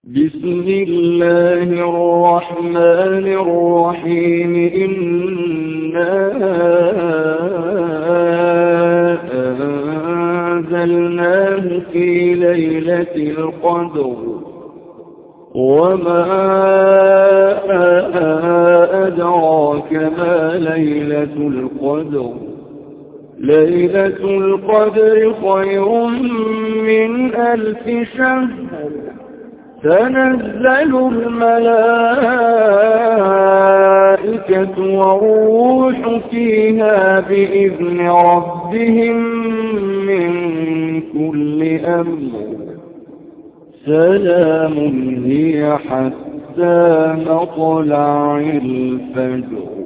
بسم الله الرحمن الرحيم إنا أنزلناه في ليلة القدر وما أدراك ما ليلة القدر ليلة القدر خير من 1000 شهر تنزل الملائكة والروح فيها بإذن ربهم من كل أمر سلام هي حتى مطلع الفجر.